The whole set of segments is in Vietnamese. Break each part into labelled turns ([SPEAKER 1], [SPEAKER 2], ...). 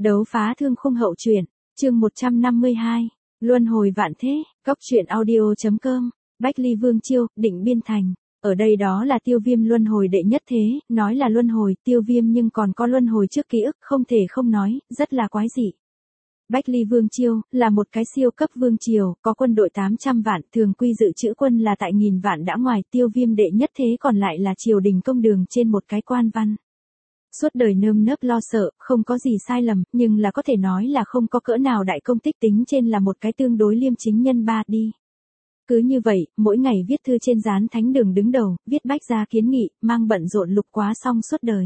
[SPEAKER 1] Đấu phá thương khung hậu truyện, chương 152, Luân hồi vạn thế, góc truyện audio.com, Bách Ly Vương Chiêu, Định Biên Thành. Ở đây đó là Tiêu Viêm luân hồi đệ nhất thế, nói là luân hồi Tiêu Viêm nhưng còn có luân hồi trước ký ức, không thể không nói, rất là quái dị. Bách Ly Vương Chiêu, là một cái siêu cấp vương triều, có quân đội 800 vạn, thường quy dự trữ quân là tại 1000 vạn đã ngoài, Tiêu Viêm đệ nhất thế còn lại là triều đình công đường trên một cái quan văn. Suốt đời nơm nớp lo sợ, không có gì sai lầm, nhưng là có thể nói là không có cỡ nào đại công tích, tính trên là một cái tương đối liêm chính nhân ba đi. Cứ như vậy, mỗi ngày viết thư trên gián thánh đường đứng đầu, viết bách gia kiến nghị, mang bận rộn lục quá xong suốt đời.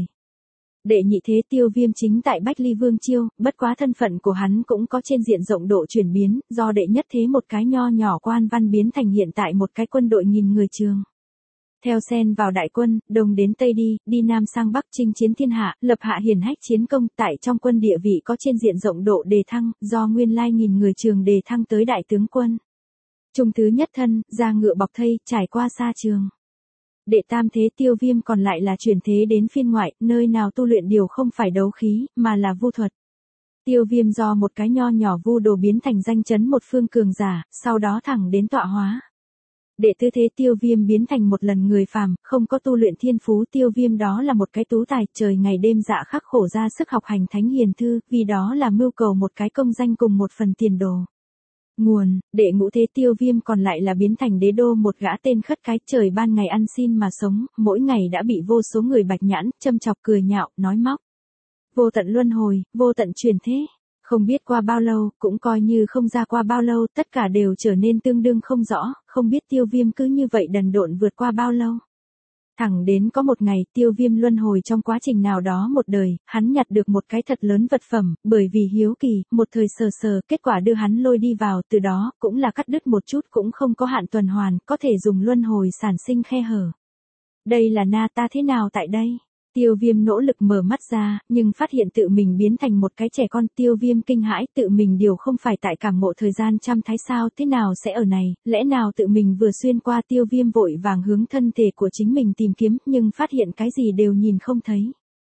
[SPEAKER 1] Đệ nhị thế Tiêu Viêm chính tại Bách Ly Vương Chiêu, bất quá thân phận của hắn cũng có trên diện rộng độ chuyển biến, do đệ nhất thế một cái nho nhỏ quan văn biến thành hiện tại một cái quân đội 1000 người trường. Theo xen vào đại quân, đông đến tây đi, đi nam sang bắc chinh chiến thiên hạ, lập hạ hiển hách chiến công, tại trong quân địa vị có trên diện rộng độ đề thăng, do nguyên lai 1000 người trường đề thăng tới đại tướng quân. Trung thứ nhất thân, ra ngựa bọc thây, trải qua xa trường. Đệ tam thế Tiêu Viêm còn lại là chuyển thế đến phiên ngoại, nơi nào tu luyện điều không phải đấu khí, mà là vu thuật. Tiêu Viêm do một cái nho nhỏ vu đồ biến thành danh chấn một phương cường giả, sau đó thẳng đến tọa hóa. Đệ tứ thế Tiêu Viêm biến thành một lần người phàm, không có tu luyện thiên phú, Tiêu Viêm đó là một cái tú tài, trời ngày đêm dạ khắc khổ ra sức học hành thánh hiền thư, vì đó là mưu cầu một cái công danh cùng một phần tiền đồ. Nguồn, đệ ngũ thế Tiêu Viêm còn lại là biến thành đế đô một gã tên khất cái, trời ban ngày ăn xin mà sống, mỗi ngày đã bị vô số người bạch nhãn, châm chọc cười nhạo, nói móc. Vô tận luân hồi, vô tận truyền thế. Không biết qua bao lâu, cũng coi như không ra qua bao lâu, tất cả đều trở nên tương đương không rõ, không biết Tiêu Viêm cứ như vậy đần độn vượt qua bao lâu. Thẳng đến có một ngày, Tiêu Viêm luân hồi trong quá trình nào đó một đời, hắn nhặt được một cái thật lớn vật phẩm, bởi vì hiếu kỳ, một thời sờ, kết quả đưa hắn lôi đi vào, từ đó, cũng là cắt đứt một chút cũng không có hạn tuần hoàn, có thể dùng luân hồi sản sinh khe hở. Đây là na ta thế nào tại đây? Tiêu Viêm nỗ lực mở mắt ra, nhưng phát hiện tự mình biến thành một cái trẻ con. Tiêu Viêm kinh hãi, tự mình điều không phải tại cảm ngộ thời gian trăm thái sao, thế nào sẽ ở này, lẽ nào tự mình vừa xuyên qua. Tiêu Viêm vội vàng hướng thân thể của chính mình tìm kiếm, nhưng phát hiện cái gì đều nhìn không thấy.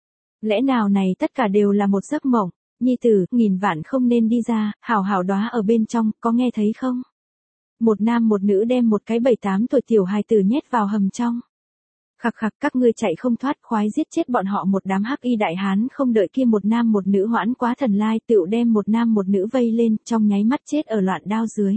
[SPEAKER 1] Lẽ nào này tất cả đều là một giấc mộng? Nhi tử, 1000 vạn không nên đi ra, hảo hảo đóa ở bên trong, có nghe thấy không? Một nam một nữ đem một cái 7-8 tuổi tiểu hài tử nhét vào hầm trong. Khặc khặc, các ngươi chạy không thoát, khoái giết chết bọn họ. Một đám hắc y đại hán không đợi kia một nam một nữ hoãn quá thần lai, tựu đem một nam một nữ vây lên, trong nháy mắt chết ở loạn đao dưới.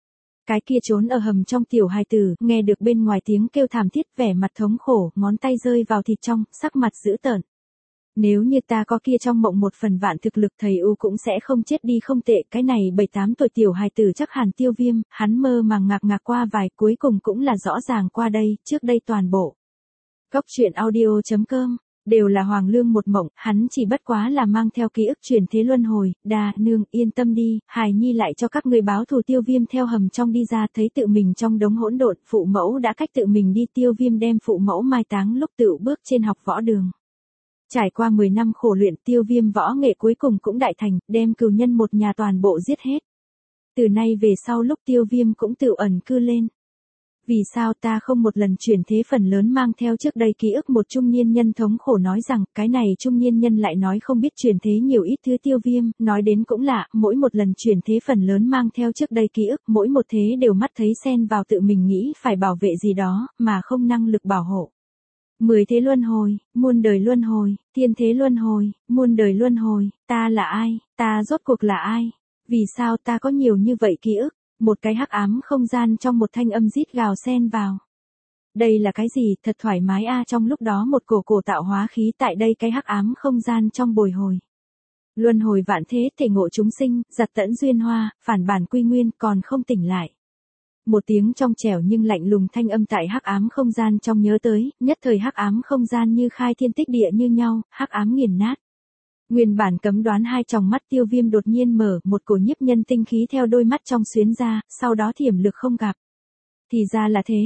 [SPEAKER 1] Cái kia trốn ở hầm trong tiểu hài tử, nghe được bên ngoài tiếng kêu thảm thiết, vẻ mặt thống khổ, ngón tay rơi vào thịt trong, sắc mặt dữ tợn. Nếu như ta có kia trong mộng 1/1000 thực lực, thầy U cũng sẽ không chết đi không tệ. Cái này 7-8 tuổi tiểu hài tử chắc hẳn Tiêu Viêm, hắn mơ màng ngạc qua vài, cuối cùng cũng là rõ ràng qua đây, trước đây toàn bộ. Góc truyện audio.com, đều là hoàng lương một mộng, hắn chỉ bất quá là mang theo ký ức chuyển thế luân hồi. Đà, nương, yên tâm đi, hài nhi lại cho các người báo thù. Tiêu Viêm theo hầm trong đi ra, thấy tự mình trong đống hỗn độn, phụ mẫu đã cách tự mình đi. Tiêu Viêm đem phụ mẫu mai táng lúc tựu bước trên học võ đường. Trải qua 10 năm khổ luyện, Tiêu Viêm võ nghệ cuối cùng cũng đại thành, đem cừu nhân một nhà toàn bộ giết hết. Từ nay về sau lúc Tiêu Viêm cũng tự ẩn cư lên. Vì sao ta không một lần chuyển thế? Phần lớn mang theo trước đây ký ức một trung niên nhân thống khổ nói rằng, cái này trung niên nhân lại nói không biết chuyển thế nhiều ít thứ. Tiêu Viêm, nói đến cũng lạ, mỗi một lần chuyển thế phần lớn mang theo trước đây ký ức, mỗi một thế đều mắt thấy xen vào tự mình nghĩ phải bảo vệ gì đó, mà không năng lực bảo hộ. 10 thế luân hồi, muôn đời luân hồi, thiên thế luân hồi, muôn đời luân hồi, ta là ai, ta rốt cuộc là ai? Vì sao ta có nhiều như vậy ký ức? Một cái hắc ám không gian trong một thanh âm rít gào xen vào. Đây là cái gì, thật thoải mái a. Trong lúc đó một cổ tạo hóa khí tại đây cái hắc ám không gian trong bồi hồi. Luân hồi vạn thế, thể ngộ chúng sinh, giặt tẫn duyên hoa, phản bản quy nguyên, còn không tỉnh lại. Một tiếng trong trẻo nhưng lạnh lùng thanh âm tại hắc ám không gian trong nhớ tới, nhất thời hắc ám không gian như khai thiên tích địa như nhau, hắc ám nghiền nát. Nguyên bản cấm đoán hai tròng mắt Tiêu Viêm đột nhiên mở, một cổ nhiếp nhân tinh khí theo đôi mắt trong xuyến ra, sau đó thiểm lực không gặp. Thì ra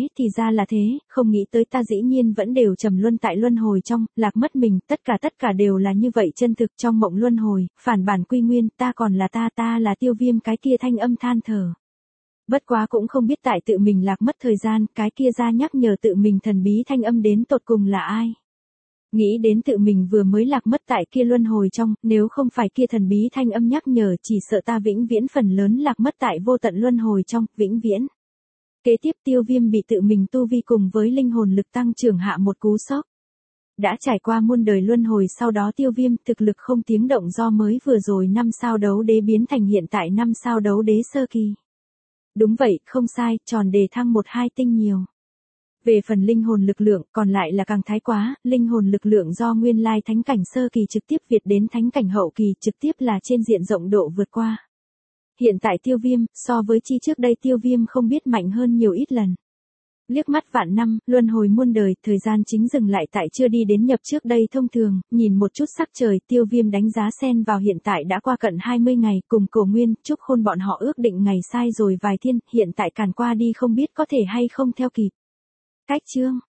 [SPEAKER 1] là thế, không nghĩ tới ta dĩ nhiên vẫn đều trầm luân tại luân hồi trong, lạc mất mình, tất cả đều là như vậy chân thực. Trong mộng luân hồi, phản bản quy nguyên, ta còn là ta là Tiêu Viêm. Cái kia thanh âm than thở. Bất quá cũng không biết tại tự mình lạc mất thời gian, cái kia ra nhắc nhở tự mình thần bí thanh âm đến tột cùng là ai. Nghĩ đến tự mình vừa mới lạc mất tại kia luân hồi trong, nếu không phải kia thần bí thanh âm nhắc nhở chỉ sợ ta vĩnh viễn phần lớn lạc mất tại vô tận luân hồi trong, vĩnh viễn. Kế tiếp Tiêu Viêm bị tự mình tu vi cùng với linh hồn lực tăng trưởng hạ một cú sốc. Đã trải qua muôn đời luân hồi sau đó Tiêu Viêm thực lực không tiếng động do mới vừa rồi 5 sao đấu đế biến thành hiện tại 5 sao đấu đế sơ kỳ. Đúng vậy, không sai, tròn đề thăng 1-2 tinh nhiều. Về phần linh hồn lực lượng còn lại là càng thái quá, linh hồn lực lượng do nguyên lai thánh cảnh sơ kỳ trực tiếp việt đến thánh cảnh hậu kỳ trực tiếp là trên diện rộng độ vượt qua. Hiện tại Tiêu Viêm, so với chi trước đây Tiêu Viêm không biết mạnh hơn nhiều ít lần. Liếc mắt vạn năm, luân hồi muôn đời, thời gian chính dừng lại tại chưa đi đến nhập trước đây thông thường, nhìn một chút sắc trời, Tiêu Viêm đánh giá xen vào hiện tại đã qua cận 20 ngày, cùng Cổ Nguyên, Trúc Khôn bọn họ ước định ngày sai rồi vài thiên, hiện tại càn qua đi không biết có thể hay không theo kịp. Cách chương